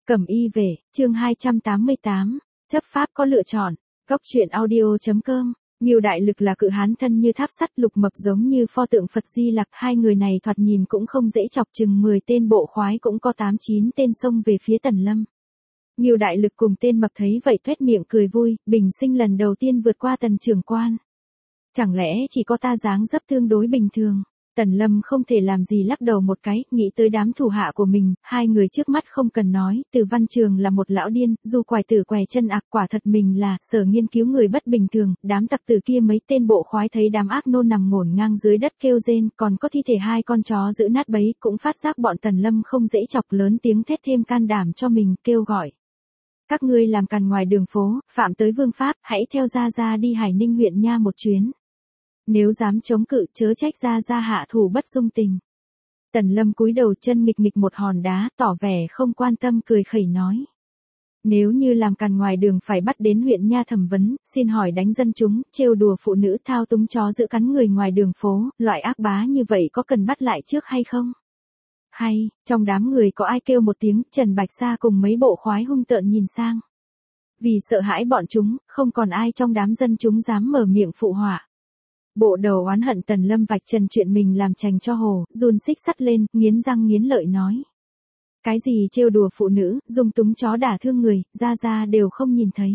Cẩm y về, chương 288, chấp pháp có lựa chọn, góc truyện audio.com. Nhiều đại lực là cự hán thân như tháp sắt, Lục Mập giống như pho tượng Phật Di Lặc, hai người này thoạt nhìn cũng không dễ chọc, chừng 10 tên bộ khoái cũng có 8-9 tên xông về phía Tần Lâm. Nhiều đại lực cùng tên Mập thấy vậy toét miệng cười vui, bình sinh lần đầu tiên vượt qua Tần trưởng quan. Chẳng lẽ chỉ có ta dáng dấp tương đối bình thường? Tần Lâm không thể làm gì lắc đầu một cái, nghĩ tới đám thủ hạ của mình, hai người trước mắt không cần nói, Từ Văn Trường là một lão điên, Du Quải Tử què chân ạc, quả thật mình là sở nghiên cứu người bất bình thường, đám tặc tử kia mấy tên bộ khoái thấy đám ác nô nằm ngổn ngang dưới đất kêu rên, còn có thi thể hai con chó giữ nát bấy, cũng phát giác bọn Tần Lâm không dễ chọc, lớn tiếng thét thêm can đảm cho mình, kêu gọi. Các ngươi làm càn ngoài đường phố, phạm tới vương pháp, hãy theo ra đi Hải Ninh huyện nha một chuyến. Nếu dám chống cự chớ trách ra hạ thủ bất dung tình. Tần Lâm cúi đầu chân nghịch một hòn đá, tỏ vẻ không quan tâm, cười khẩy nói. Nếu như làm càn ngoài đường phải bắt đến huyện nha thẩm vấn, xin hỏi đánh dân chúng, trêu đùa phụ nữ, thao túng chó giữ cắn người ngoài đường phố, loại ác bá như vậy có cần bắt lại trước hay không? Hay, trong đám người có ai kêu một tiếng, Trần Bạch Sa cùng mấy bộ khoái hung tợn nhìn sang. Vì sợ hãi bọn chúng, không còn ai trong đám dân chúng dám mở miệng phụ họa. Bộ đầu oán hận Tần Lâm vạch trần chuyện mình làm chành cho hồ, run xích sắt lên, nghiến răng nghiến lợi nói. Cái gì trêu đùa phụ nữ, dung túng chó đả thương người, ra đều không nhìn thấy.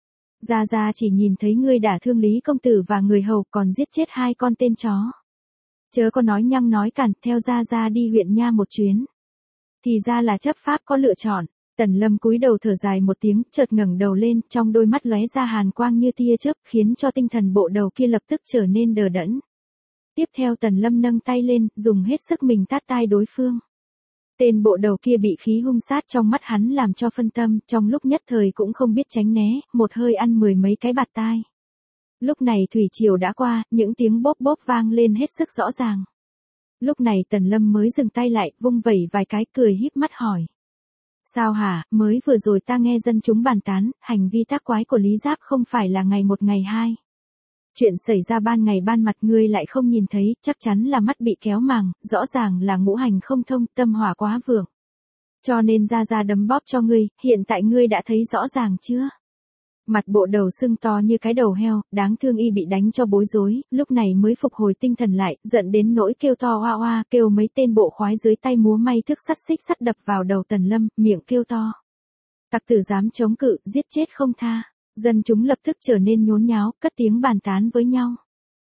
Ra chỉ nhìn thấy ngươi đả thương Lý công tử và người hầu, còn giết chết hai con tên chó. Chớ có nói nhăng nói cản, theo ra đi huyện nha một chuyến. Thì ra là chấp pháp có lựa chọn. Tần Lâm cúi đầu thở dài một tiếng, chợt ngẩng đầu lên, trong đôi mắt lóe ra hàn quang như tia chớp, khiến cho tinh thần bộ đầu kia lập tức trở nên đờ đẫn. Tiếp theo Tần Lâm nâng tay lên, dùng hết sức mình tát tai đối phương. Tên bộ đầu kia bị khí hung sát trong mắt hắn làm cho phân tâm, trong lúc nhất thời cũng không biết tránh né, một hơi ăn 10 mấy cái bạt tai. Lúc này thủy triều đã qua, những tiếng bốp vang lên hết sức rõ ràng. Lúc này Tần Lâm mới dừng tay lại, vung vẩy vài cái, cười híp mắt hỏi. Sao hả, mới vừa rồi ta nghe dân chúng bàn tán, hành vi tác quái của Lý Giáp không phải là ngày một ngày hai. Chuyện xảy ra ban ngày ban mặt ngươi lại không nhìn thấy, chắc chắn là mắt bị kéo màng, rõ ràng là ngũ hành không thông, tâm hỏa quá vượng. Cho nên ra đấm bóp cho ngươi, hiện tại ngươi đã thấy rõ ràng chưa? Mặt bộ đầu sưng to như cái đầu heo, đáng thương y bị đánh cho bối rối, lúc này mới phục hồi tinh thần lại, giận đến nỗi kêu to oa oa, kêu mấy tên bộ khoái dưới tay múa may thước sắt xích sắt đập vào đầu Tần Lâm, miệng kêu to. Tặc tử dám chống cự, giết chết không tha. Dân chúng lập tức trở nên nhốn nháo, cất tiếng bàn tán với nhau.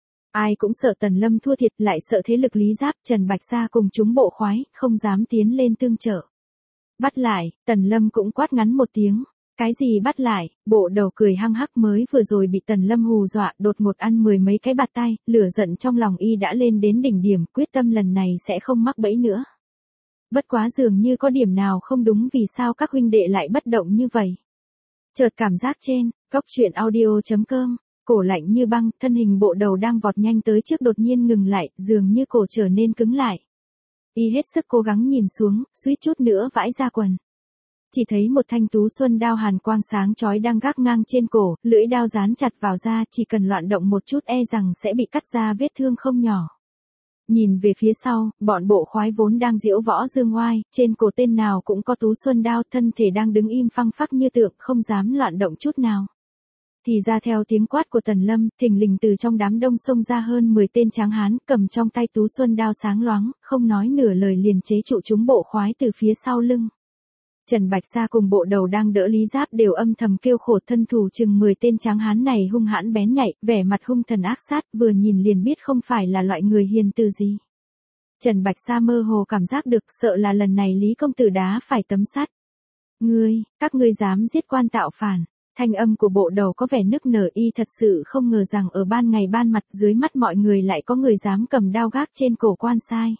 Ai cũng sợ Tần Lâm thua thiệt, lại sợ thế lực Lý Giáp, Trần Bạch Sa cùng chúng bộ khoái, không dám tiến lên tương trợ. Bắt lại, Tần Lâm cũng quát ngắn một tiếng. Cái gì bắt lại, bộ đầu cười hăng hắc, mới vừa rồi bị Tần Lâm hù dọa, đột ngột ăn 10 mấy cái bạt tai, lửa giận trong lòng y đã lên đến đỉnh điểm, quyết tâm lần này sẽ không mắc bẫy nữa. Bất quá dường như có điểm nào không đúng, vì sao các huynh đệ lại bất động như vậy. Chợt cảm giác trên, góc truyện audio.com, cổ lạnh như băng, thân hình bộ đầu đang vọt nhanh tới trước đột nhiên ngừng lại, dường như cổ trở nên cứng lại. Y hết sức cố gắng nhìn xuống, suýt chút nữa vãi ra quần. Chỉ thấy một thanh tú xuân đao hàn quang sáng chói đang gác ngang trên cổ, lưỡi đao dán chặt vào da, chỉ cần loạn động một chút e rằng sẽ bị cắt ra vết thương không nhỏ. Nhìn về phía sau, bọn bộ khoái vốn đang diễu võ dương oai, trên cổ tên nào cũng có tú xuân đao, thân thể đang đứng im phăng phắc như tượng, không dám loạn động chút nào. Thì ra theo tiếng quát của Tần Lâm, thình lình từ trong đám đông xông ra hơn 10 tên tráng hán, cầm trong tay tú xuân đao sáng loáng, không nói nửa lời liền chế trụ chúng bộ khoái từ phía sau lưng. Trần Bạch Sa cùng bộ đầu đang đỡ Lý Giáp đều âm thầm kêu khổ, thân thủ chừng 10 tên tráng hán này hung hãn bén nhạy, vẻ mặt hung thần ác sát, vừa nhìn liền biết không phải là loại người hiền từ gì. Trần Bạch Sa mơ hồ cảm giác được, sợ là lần này Lý công tử đá phải tấm sắt. Các ngươi dám giết quan tạo phản. Thanh âm của bộ đầu có vẻ nức nở, y thật sự không ngờ rằng ở ban ngày ban mặt dưới mắt mọi người lại có người dám cầm đao gác trên cổ quan sai.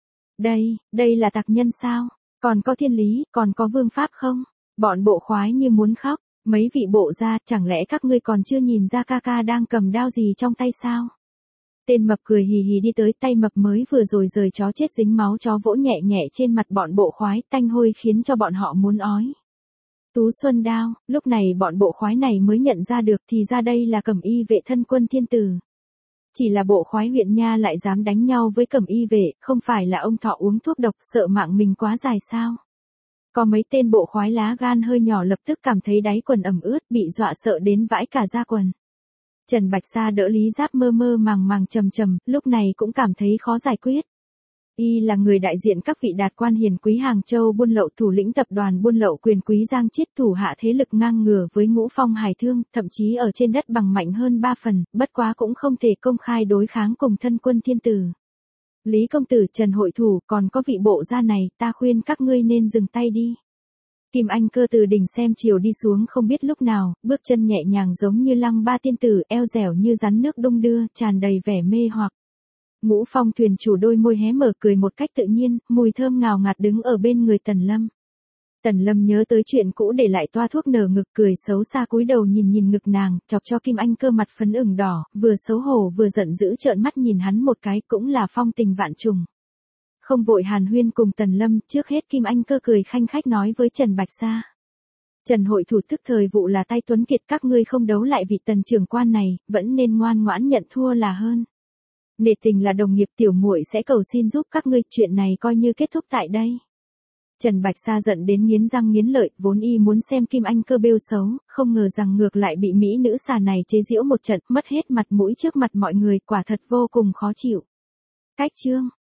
Đây là tặc nhân sao? Còn có thiên lý, còn có vương pháp không? Bọn bộ khoái như muốn khóc, mấy vị bộ gia, chẳng lẽ các ngươi còn chưa nhìn ra ca đang cầm đao gì trong tay sao? Tên Mập cười hì hì đi tới, tay Mập mới vừa rồi rời chó chết dính máu chó vỗ nhẹ nhẹ trên mặt bọn bộ khoái, tanh hôi khiến cho bọn họ muốn ói. Tú xuân đao, lúc này bọn bộ khoái này mới nhận ra được, thì ra đây là Cẩm y vệ thân quân thiên tử. Chỉ là bộ khoái huyện nha lại dám đánh nhau với Cẩm y vệ, không phải là ông thọ uống thuốc độc sợ mạng mình quá dài sao? Có mấy tên bộ khoái lá gan hơi nhỏ lập tức cảm thấy đáy quần ẩm ướt, bị dọa sợ đến vãi cả da quần. Trần Bạch Sa đỡ Lý Giáp mơ mơ màng màng trầm trầm, lúc này cũng cảm thấy khó giải quyết. Y là người đại diện các vị đạt quan hiền quý Hàng Châu buôn lậu, thủ lĩnh tập đoàn buôn lậu quyền quý Giang Chiết, thủ hạ thế lực ngang ngửa với Ngũ Phong Hải Thương, thậm chí ở trên đất bằng mạnh hơn 3 phần, bất quá cũng không thể công khai đối kháng cùng thân quân thiên tử. Lý công tử, Trần hội thủ, còn có vị bộ gia này, ta khuyên các ngươi nên dừng tay đi. Kim Anh Cơ từ đỉnh xem chiều đi xuống không biết lúc nào, bước chân nhẹ nhàng giống như lăng ba tiên tử, eo dẻo như rắn nước đung đưa, tràn đầy vẻ mê hoặc. Ngũ Phong thuyền chủ đôi môi hé mở cười một cách tự nhiên, mùi thơm ngào ngạt đứng ở bên người Tần Lâm. Tần Lâm nhớ tới chuyện cũ để lại toa thuốc nở ngực, cười xấu xa cúi đầu nhìn ngực nàng, chọc cho Kim Anh Cơ mặt phấn ửng đỏ, vừa xấu hổ vừa giận dữ trợn mắt nhìn hắn một cái, cũng là phong tình vạn trùng. Không vội hàn huyên cùng Tần Lâm, trước hết Kim Anh Cơ cười khanh khách nói với Trần Bạch Sa. Trần hội thủ tức thời vụ là tay tuấn kiệt, các ngươi không đấu lại vị Tần trưởng quan này, vẫn nên ngoan ngoãn nhận thua là hơn. Nể tình là đồng nghiệp, tiểu muội sẽ cầu xin giúp các ngươi, chuyện này coi như kết thúc tại đây. Trần Bạch Sa giận đến nghiến răng nghiến lợi, vốn y muốn xem Kim Anh Cơ bêu xấu, không ngờ rằng ngược lại bị mỹ nữ xà này chế giễu một trận, mất hết mặt mũi trước mặt mọi người, quả thật vô cùng khó chịu. Cách chương